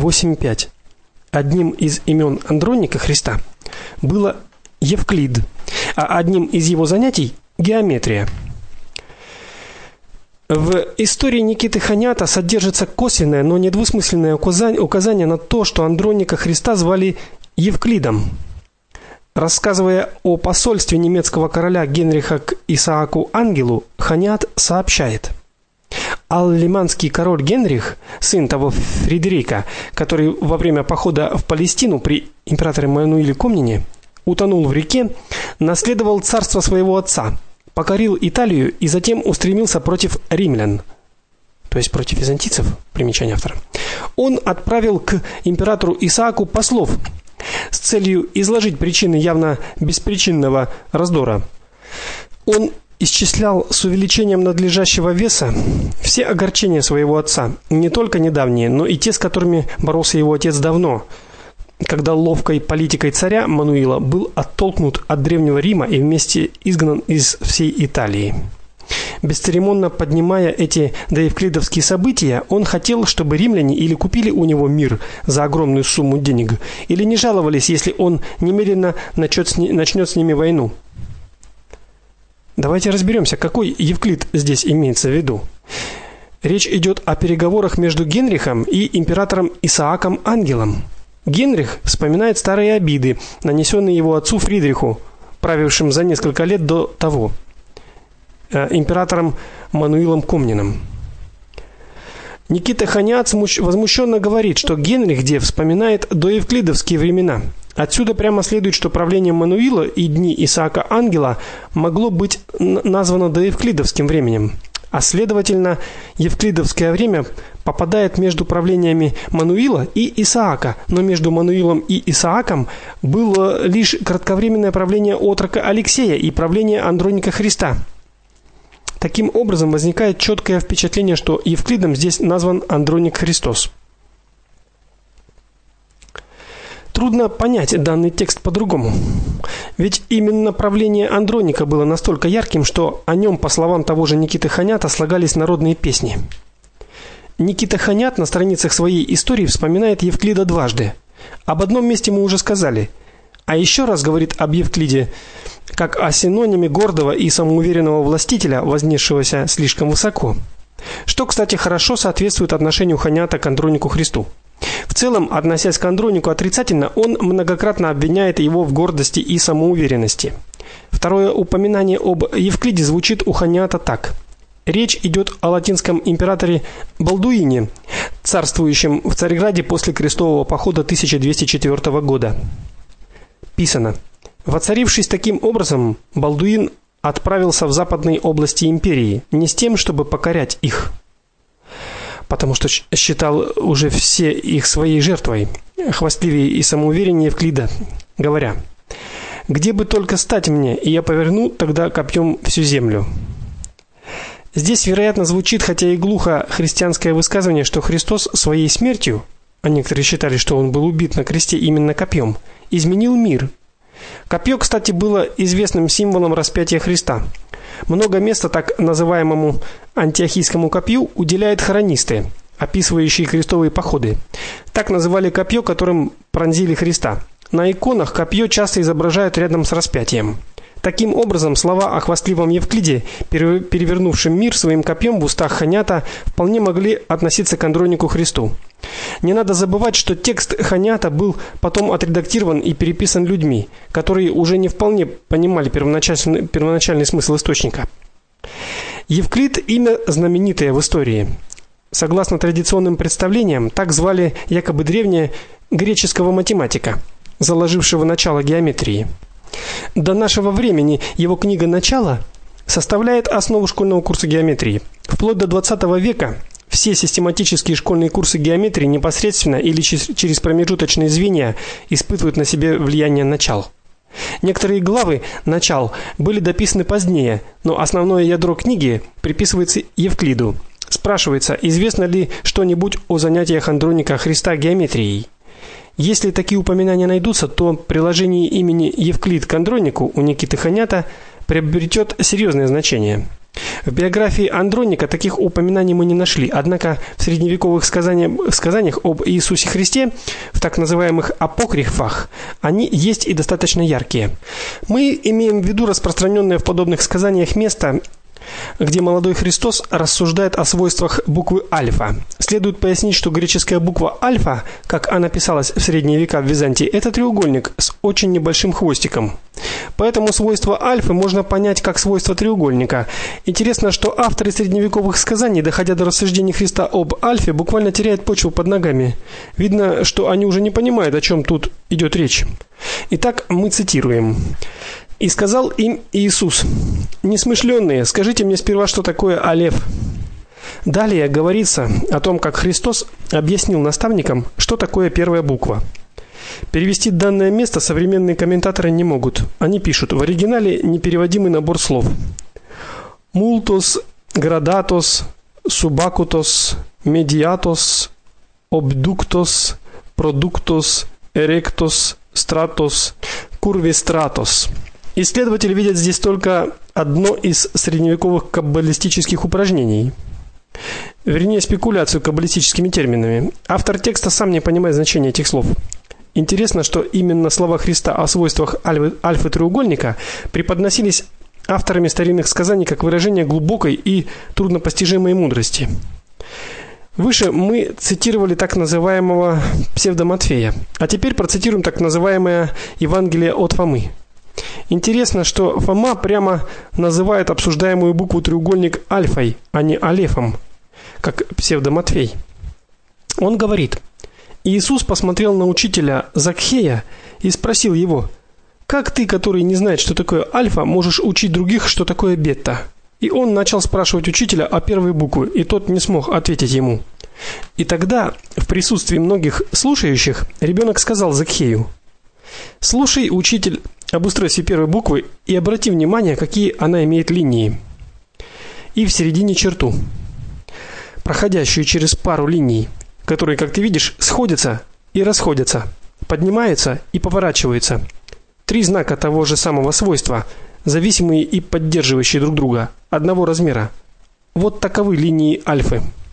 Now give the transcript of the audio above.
8.5. Одним из имен Андроника Христа было Евклид, а одним из его занятий геометрия. В истории Никиты Ханята содержится косвенное, но недвусмысленное указание на то, что Андроника Христа звали Евклидом. Рассказывая о посольстве немецкого короля Генриха к Исааку Ангелу, Ханят сообщает: Аллиманский король Генрих, сын того Фредерика, который во время похода в Палестину при императоре Мануиле Комнине утонул в реке, наследовал царство своего отца, покорил Италию и затем устремился против римлян, то есть против византийцев, примечание автора. Он отправил к императору Исааку послов с целью изложить причины явно беспричинного раздора. Он исчислял с увеличением надлежащего веса все огорчения своего отца, не только недавние, но и те, с которыми боролся его отец давно, когда ловкой политикой царя Мануила был оттолкнут от древнего Рима и вместе изгнан из всей Италии. Бесцеремонно поднимая эти доевклидовские события, он хотел, чтобы римляне или купили у него мир за огромную сумму денег, или не жаловались, если он немедленно начнет с ними войну. Давайте разберемся, какой Евклид здесь имеется в виду. Речь идет о переговорах между Генрихом и императором Исааком Ангелом. Генрих вспоминает старые обиды, нанесенные его отцу Фридриху, правившим за несколько лет до того, императором Мануилом Комниным. Никита Ханят возмущенно говорит, что Генрих вспоминает доевклидовские времена. Отсюда прямо следует, что правление Мануила и дни Исаака Ангела могло быть названо доевклидовским временем, а следовательно, евклидовское время попадает между правлениями Мануила и Исаака, но между Мануилом и Исааком было лишь кратковременное правление отрока Алексея и правление Андроника Христа. Таким образом, возникает четкое впечатление, что Евклидом здесь назван Андроник Христос. Трудно понять данный текст по-другому. Ведь именно правление Андроника было настолько ярким, что о нем, по словам того же Никиты Ханята, слагались народные песни. Никита Ханят на страницах своей истории вспоминает Евклида дважды. Об одном месте мы уже сказали, а еще раз говорит об Евклиде как о синониме гордого и самоуверенного властителя, вознесшегося слишком высоко. Что, кстати, хорошо соответствует отношению Ханята к Андронику Христу. В целом, относясь к Андронику отрицательно, он многократно обвиняет его в гордости и самоуверенности. Второе упоминание об Евклиде звучит у Ханята так: речь идет о латинском императоре Балдуине, царствующем в Царьграде после крестового похода 1204 года. Писано: воцарившись таким образом, Балдуин отправился в западные области империи не с тем, чтобы покорять их, потому что считал уже все их своей жертвой, хвастливее и самоувереннее Евклида, говоря: где бы только стать мне, и я поверну тогда копьем всю землю. Здесь, вероятно, звучит, хотя и глухо, христианское высказывание, что Христос своей смертью, а некоторые считали, что он был убит на кресте именно копьем, изменил мир. Копье, кстати, было известным символом распятия Христа. Много места так называемому антиохийскому копью уделяют хоронисты, описывающие крестовые походы. Так называли копье, которым пронзили Христа. На иконах копье часто изображают рядом с распятием. Таким образом, слова о хвастливом Евклиде, перевернувшем мир своим копьем в устах Ханята, вполне могли относиться к Андронику Христу. Не надо забывать, что текст Ханята был потом отредактирован и переписан людьми, которые уже не вполне понимали первоначальный смысл источника. Евклид имя знаменитое в истории. Согласно традиционным представлениям, так звали якобы древнего греческого математика, заложившего начало геометрии. До нашего времени его книга «Начало» составляет основу школьного курса геометрии. Вплоть до 20 века все систематические школьные курсы геометрии непосредственно или через промежуточные звенья испытывают на себе влияние начал. Некоторые главы начал были дописаны позднее, но основное ядро книги приписывается Евклиду. Спрашивается, известно ли что-нибудь о занятиях Андроника Христа геометрией. Если такие упоминания найдутся, то приложение имени Евклид к Андронику у Никиты Ханята приобретет серьезное значение. В биографии Андроника таких упоминаний мы не нашли, однако в средневековых сказаниях об Иисусе Христе, в так называемых апокрифах, они есть и достаточно яркие. Мы имеем в виду распространенное в подобных сказаниях место, где молодой Христос рассуждает о свойствах буквы альфа. Следует пояснить, что греческая буква альфа, как она писалась в средние века в Византии, это треугольник с очень небольшим хвостиком. Поэтому свойство альфы можно понять как свойство треугольника. Интересно, что авторы средневековых сказаний, доходя до рассуждений Христа об альфе, буквально теряют почву под ногами. Видно, что они уже не понимают, о чем тут идет речь. Итак, мы цитируем: «И сказал им Иисус: несмышленные, скажите мне сперва, что такое алеф». Далее говорится о том, как Христос объяснил наставникам, что такое первая буква. Перевести данное место современные комментаторы не могут. Они пишут: в оригинале непереводимый набор слов: multos, gradatos, subacutos, mediatos, obductos, productos, erectos, stratos, curvistratos. Исследователи видят здесь только одно из средневековых каббалистических упражнений. Вернее, спекуляцию каббалистическими терминами. Автор текста сам не понимает значения этих слов. Интересно, что именно слова Христа о свойствах альфы треугольника преподносились авторами старинных сказаний как выражение глубокой и труднопостижимой мудрости. Выше мы цитировали так называемого псевдоматфея, а теперь процитируем так называемое Евангелие от Фомы. Интересно, что Фома прямо называет обсуждаемую букву треугольник альфой, а не алефом, как псевдоматфей. Он говорит: Иисус посмотрел на учителя Закхея и спросил его: «Как ты, который не знает, что такое альфа, можешь учить других, что такое бета?» И он начал спрашивать учителя о первой букве, и тот не смог ответить ему. И тогда, в присутствии многих слушающих, ребенок сказал Закхею: «Слушай, учитель, об устройстве первой буквы и обрати внимание, какие она имеет линии. И в середине черту, проходящую через пару линий, которые, как ты видишь, сходятся и расходятся, поднимаются и поворачиваются. 3 знака того же самого свойства, зависимые и поддерживающие друг друга, одного размера. Вот таковы линии альфы».